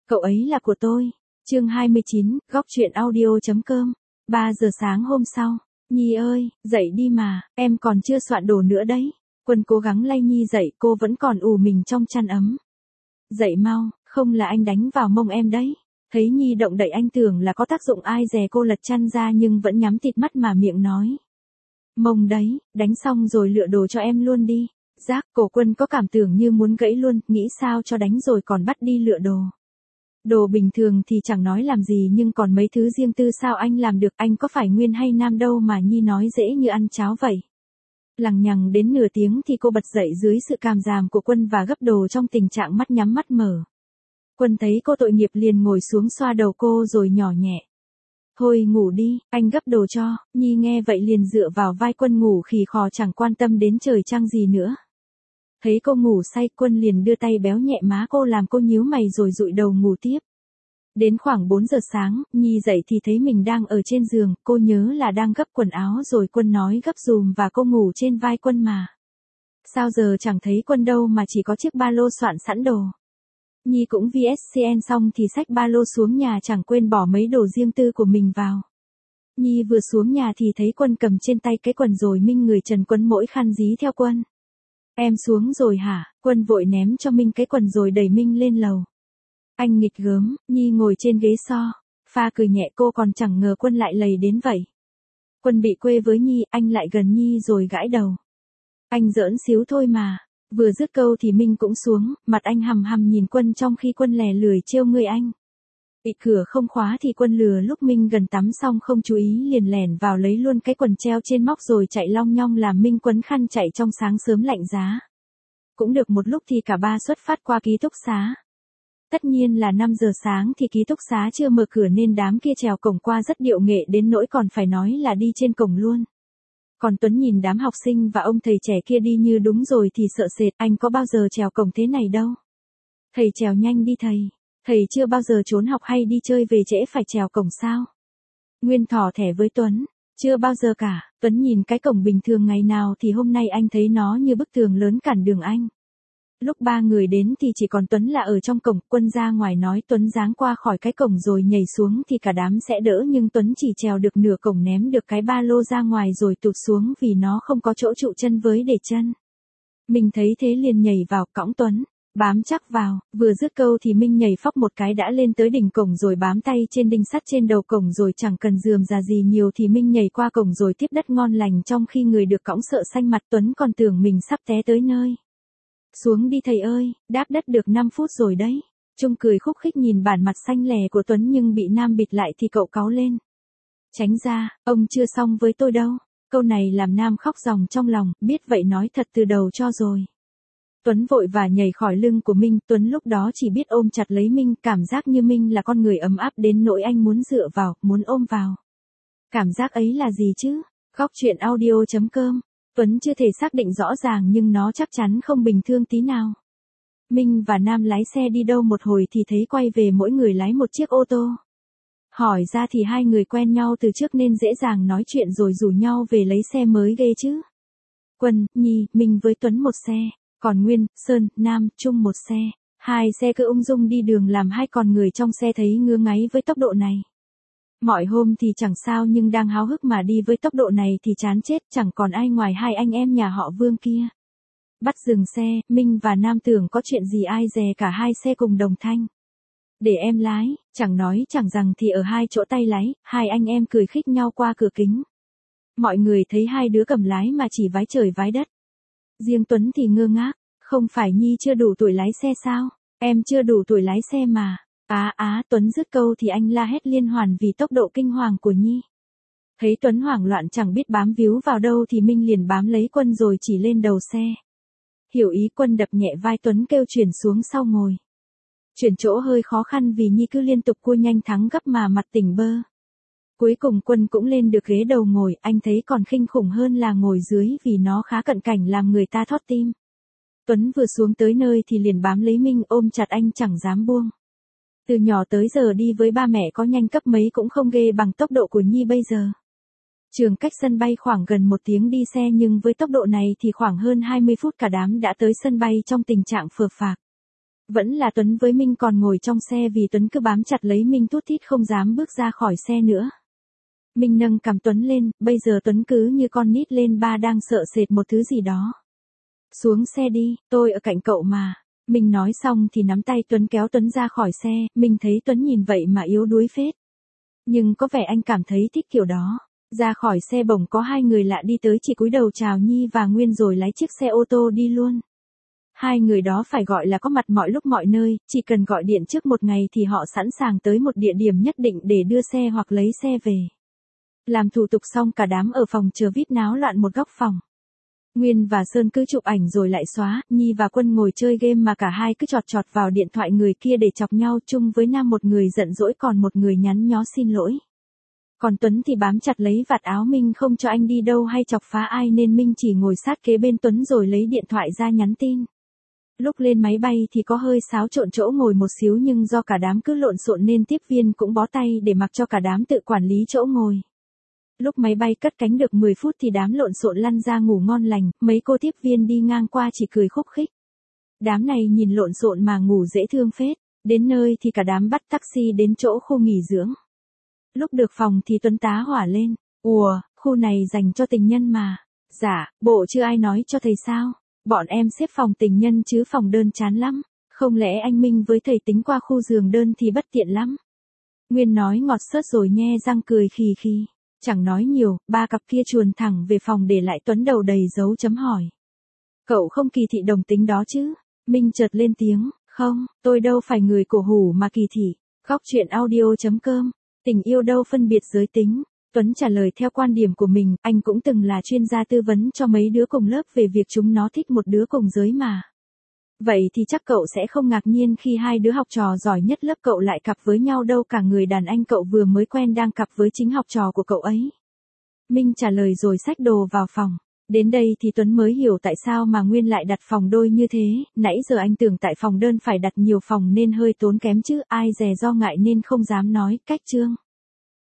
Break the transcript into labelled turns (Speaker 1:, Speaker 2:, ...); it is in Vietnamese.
Speaker 1: Cậu ấy là của tôi. Chương 29, góc truyện audio.com. 3 giờ sáng hôm sau. Nhi ơi, dậy đi mà, em còn chưa soạn đồ nữa đấy. Quân cố gắng lay Nhi dậy, cô vẫn còn ù mình trong chăn ấm. Dậy mau, không là anh đánh vào mông em đấy. Thấy Nhi động đậy anh tưởng là có tác dụng ai dè cô lật chăn ra nhưng vẫn nhắm tịt mắt mà miệng nói. Mông đấy, đánh xong rồi lựa đồ cho em luôn đi. Giác, cổ Quân có cảm tưởng như muốn gãy luôn, nghĩ sao cho đánh rồi còn bắt đi lựa đồ. Đồ bình thường thì chẳng nói làm gì nhưng còn mấy thứ riêng tư sao anh làm được, anh có phải nguyên hay nam đâu mà Nhi nói dễ như ăn cháo vậy. Lằng nhằng đến nửa tiếng thì cô bật dậy dưới sự càm ràm của Quân và gấp đồ trong tình trạng mắt nhắm mắt mở. Quân thấy cô tội nghiệp liền ngồi xuống xoa đầu cô rồi nhỏ nhẹ. Thôi ngủ đi, anh gấp đồ cho. Nhi nghe vậy liền dựa vào vai Quân ngủ khì khò chẳng quan tâm đến trời trăng gì nữa. Thấy cô ngủ say, Quân liền đưa tay béo nhẹ má cô làm cô nhíu mày rồi dụi đầu ngủ tiếp. Đến khoảng 4 giờ sáng, Nhi dậy thì thấy mình đang ở trên giường, cô nhớ là đang gấp quần áo rồi Quân nói gấp dùm và cô ngủ trên vai Quân mà. Sao giờ chẳng thấy Quân đâu mà chỉ có chiếc ba lô soạn sẵn đồ. Nhi cũng VSCN xong thì xách ba lô xuống nhà chẳng quên bỏ mấy đồ riêng tư của mình vào. Nhi vừa xuống nhà thì thấy Quân cầm trên tay cái quần rồi Minh người trần quấn mỗi khăn dí theo Quân. Em xuống rồi hả? Quân vội ném cho Minh cái quần rồi đẩy Minh lên lầu. Anh nghịch gớm, Nhi ngồi trên ghế pha cười nhẹ, cô còn chẳng ngờ Quân lại lầy đến vậy. Quân bị quê với Nhi, anh lại gần Nhi rồi gãi đầu. Anh giỡn xíu thôi mà. Vừa dứt câu thì Minh cũng xuống, mặt anh hằm hằm nhìn Quân trong khi Quân lè lười trêu người anh. Bị cửa không khóa thì Quân lừa lúc Minh gần tắm xong không chú ý liền lẻn vào lấy luôn cái quần treo trên móc rồi chạy long nhong làm Minh quấn khăn chạy trong sáng sớm lạnh giá. Cũng được một lúc thì cả ba xuất phát qua ký túc xá. Tất nhiên là 5 giờ sáng thì ký túc xá chưa mở cửa nên đám kia trèo cổng qua rất điệu nghệ đến nỗi còn phải nói là đi trên cổng luôn. Còn Tuấn nhìn đám học sinh và ông thầy trẻ kia đi như đúng rồi thì sợ sệt, anh có bao giờ trèo cổng thế này đâu. Thầy trèo nhanh đi thầy. Thầy chưa bao giờ trốn học hay đi chơi về trễ phải trèo cổng sao? Nguyên thỏ thẻ với Tuấn. Chưa bao giờ cả. Tuấn nhìn cái cổng bình thường ngày nào thì hôm nay anh thấy nó như bức tường lớn cản đường anh. Lúc ba người đến thì chỉ còn Tuấn là ở trong cổng. Quân ra ngoài nói Tuấn giáng qua khỏi cái cổng rồi nhảy xuống thì cả đám sẽ đỡ nhưng Tuấn chỉ trèo được nửa cổng ném được cái ba lô ra ngoài rồi tụt xuống vì nó không có chỗ trụ chân với để chân. Mình thấy thế liền nhảy vào cõng Tuấn. Bám chắc vào, vừa dứt câu thì Minh nhảy phóc một cái đã lên tới đỉnh cổng rồi bám tay trên đinh sắt trên đầu cổng rồi chẳng cần rườm rà gì nhiều thì Minh nhảy qua cổng rồi tiếp đất ngon lành trong khi người được cõng sợ xanh mặt. Tuấn còn tưởng mình sắp té tới nơi. Xuống đi thầy ơi, đáp đất được 5 phút rồi đấy. Trung cười khúc khích nhìn bản mặt xanh lè của Tuấn nhưng bị Nam bịt lại thì cậu cáu lên. Tránh ra, ông chưa xong với tôi đâu. Câu này làm Nam khóc ròng trong lòng, biết vậy nói thật từ đầu cho rồi. Tuấn vội và nhảy khỏi lưng của Minh, Tuấn lúc đó chỉ biết ôm chặt lấy Minh, cảm giác như Minh là con người ấm áp đến nỗi anh muốn dựa vào, muốn ôm vào. Cảm giác ấy là gì chứ? Góc truyện audio.com. Tuấn chưa thể xác định rõ ràng nhưng nó chắc chắn không bình thường tí nào. Minh và Nam lái xe đi đâu một hồi thì thấy quay về mỗi người lái một chiếc ô tô. Hỏi ra thì hai người quen nhau từ trước nên dễ dàng nói chuyện rồi rủ nhau về lấy xe mới ghê chứ. Quân, Nhi, Minh với Tuấn một xe. Còn Nguyên, Sơn, Nam, chung một xe. Hai xe cứ ung dung đi đường làm hai con người trong xe thấy ngứa ngáy với tốc độ này. Mọi hôm thì chẳng sao nhưng đang háo hức mà đi với tốc độ này thì chán chết, chẳng còn ai ngoài hai anh em nhà họ Vương kia. Bắt dừng xe, Minh và Nam tưởng có chuyện gì ai dè cả hai xe cùng đồng thanh. Để em lái, chẳng nói chẳng rằng thì ở hai chỗ tay lái, hai anh em cười khích nhau qua cửa kính. Mọi người thấy hai đứa cầm lái mà chỉ vái trời vái đất. Riêng Tuấn thì ngơ ngác, không phải Nhi chưa đủ tuổi lái xe sao? Em chưa đủ tuổi lái xe mà. Tuấn dứt câu thì anh la hét liên hoàn vì tốc độ kinh hoàng của Nhi. Thấy Tuấn hoảng loạn chẳng biết bám víu vào đâu thì Minh liền bám lấy Quân rồi chỉ lên đầu xe. Hiểu ý Quân đập nhẹ vai Tuấn kêu chuyển xuống sau ngồi. Chuyển chỗ hơi khó khăn vì Nhi cứ liên tục cua nhanh thắng gấp mà mặt tỉnh bơ. Cuối cùng Quân cũng lên được ghế đầu ngồi, anh thấy còn kinh khủng hơn là ngồi dưới vì nó khá cận cảnh làm người ta thót tim. Tuấn vừa xuống tới nơi thì liền bám lấy Minh ôm chặt anh chẳng dám buông. Từ nhỏ tới giờ đi với ba mẹ có nhanh cấp mấy cũng không ghê bằng tốc độ của Nhi bây giờ. Trường cách sân bay khoảng gần 1 tiếng đi xe nhưng với tốc độ này thì khoảng hơn 20 phút cả đám đã tới sân bay trong tình trạng phờ phạc. Vẫn là Tuấn với Minh còn ngồi trong xe vì Tuấn cứ bám chặt lấy Minh thút thít không dám bước ra khỏi xe nữa. Minh nâng cằm Tuấn lên, bây giờ Tuấn cứ như con nít lên ba đang sợ sệt một thứ gì đó. Xuống xe đi, tôi ở cạnh cậu mà. Minh nói xong thì nắm tay Tuấn kéo Tuấn ra khỏi xe, Minh thấy Tuấn nhìn vậy mà yếu đuối phết. Nhưng có vẻ anh cảm thấy thích kiểu đó. Ra khỏi xe bỗng có hai người lạ đi tới, chỉ cúi đầu chào Nhi và Nguyên rồi lái chiếc xe ô tô đi luôn. Hai người đó phải gọi là có mặt mọi lúc mọi nơi, chỉ cần gọi điện trước một ngày thì họ sẵn sàng tới một địa điểm nhất định để đưa xe hoặc lấy xe về. Làm thủ tục xong cả đám ở phòng chờ VIP náo loạn một góc phòng. Nguyên và Sơn cứ chụp ảnh rồi lại xóa, Nhi và Quân ngồi chơi game mà cả hai cứ chọt chọt vào điện thoại người kia để chọc nhau, chung với Nam một người giận dỗi còn một người nhắn nhó xin lỗi. Còn Tuấn thì bám chặt lấy vạt áo Minh không cho anh đi đâu hay chọc phá ai nên Minh chỉ ngồi sát kế bên Tuấn rồi lấy điện thoại ra nhắn tin. Lúc lên máy bay thì có hơi xáo trộn chỗ ngồi một xíu nhưng do cả đám cứ lộn xộn nên tiếp viên cũng bó tay để mặc cho cả đám tự quản lý chỗ ngồi. Lúc máy bay cất cánh được 10 phút thì đám lộn xộn lăn ra ngủ ngon lành, mấy cô tiếp viên đi ngang qua chỉ cười khúc khích. Đám này nhìn lộn xộn mà ngủ dễ thương phết, đến nơi thì cả đám bắt taxi đến chỗ khu nghỉ dưỡng. Lúc được phòng thì Tuấn tá hỏa lên, ùa, khu này dành cho tình nhân mà. Dạ, bộ chưa ai nói cho thầy sao? Bọn em xếp phòng tình nhân chứ phòng đơn chán lắm. Không lẽ anh Minh với thầy tính qua khu giường đơn thì bất tiện lắm. Nguyên nói ngọt xớt rồi nhe răng cười khì khì. Chẳng nói nhiều, ba cặp kia chuồn thẳng về phòng để lại Tuấn đầu đầy dấu chấm hỏi. Cậu không kỳ thị đồng tính đó chứ? Minh chợt lên tiếng, không, tôi đâu phải người cổ hủ mà kỳ thị. Góc truyện audio.com, tình yêu đâu phân biệt giới tính. Tuấn trả lời theo quan điểm của mình, anh cũng từng là chuyên gia tư vấn cho mấy đứa cùng lớp về việc chúng nó thích một đứa cùng giới mà. Vậy thì chắc cậu sẽ không ngạc nhiên khi hai đứa học trò giỏi nhất lớp cậu lại cặp với nhau đâu, cả người đàn anh cậu vừa mới quen đang cặp với chính học trò của cậu ấy. Minh trả lời rồi xách đồ vào phòng. Đến đây thì Tuấn mới hiểu tại sao mà Nguyên lại đặt phòng đôi như thế, nãy giờ anh tưởng tại phòng đơn phải đặt nhiều phòng nên hơi tốn kém chứ, ai dè do ngại nên không dám nói, cách chương.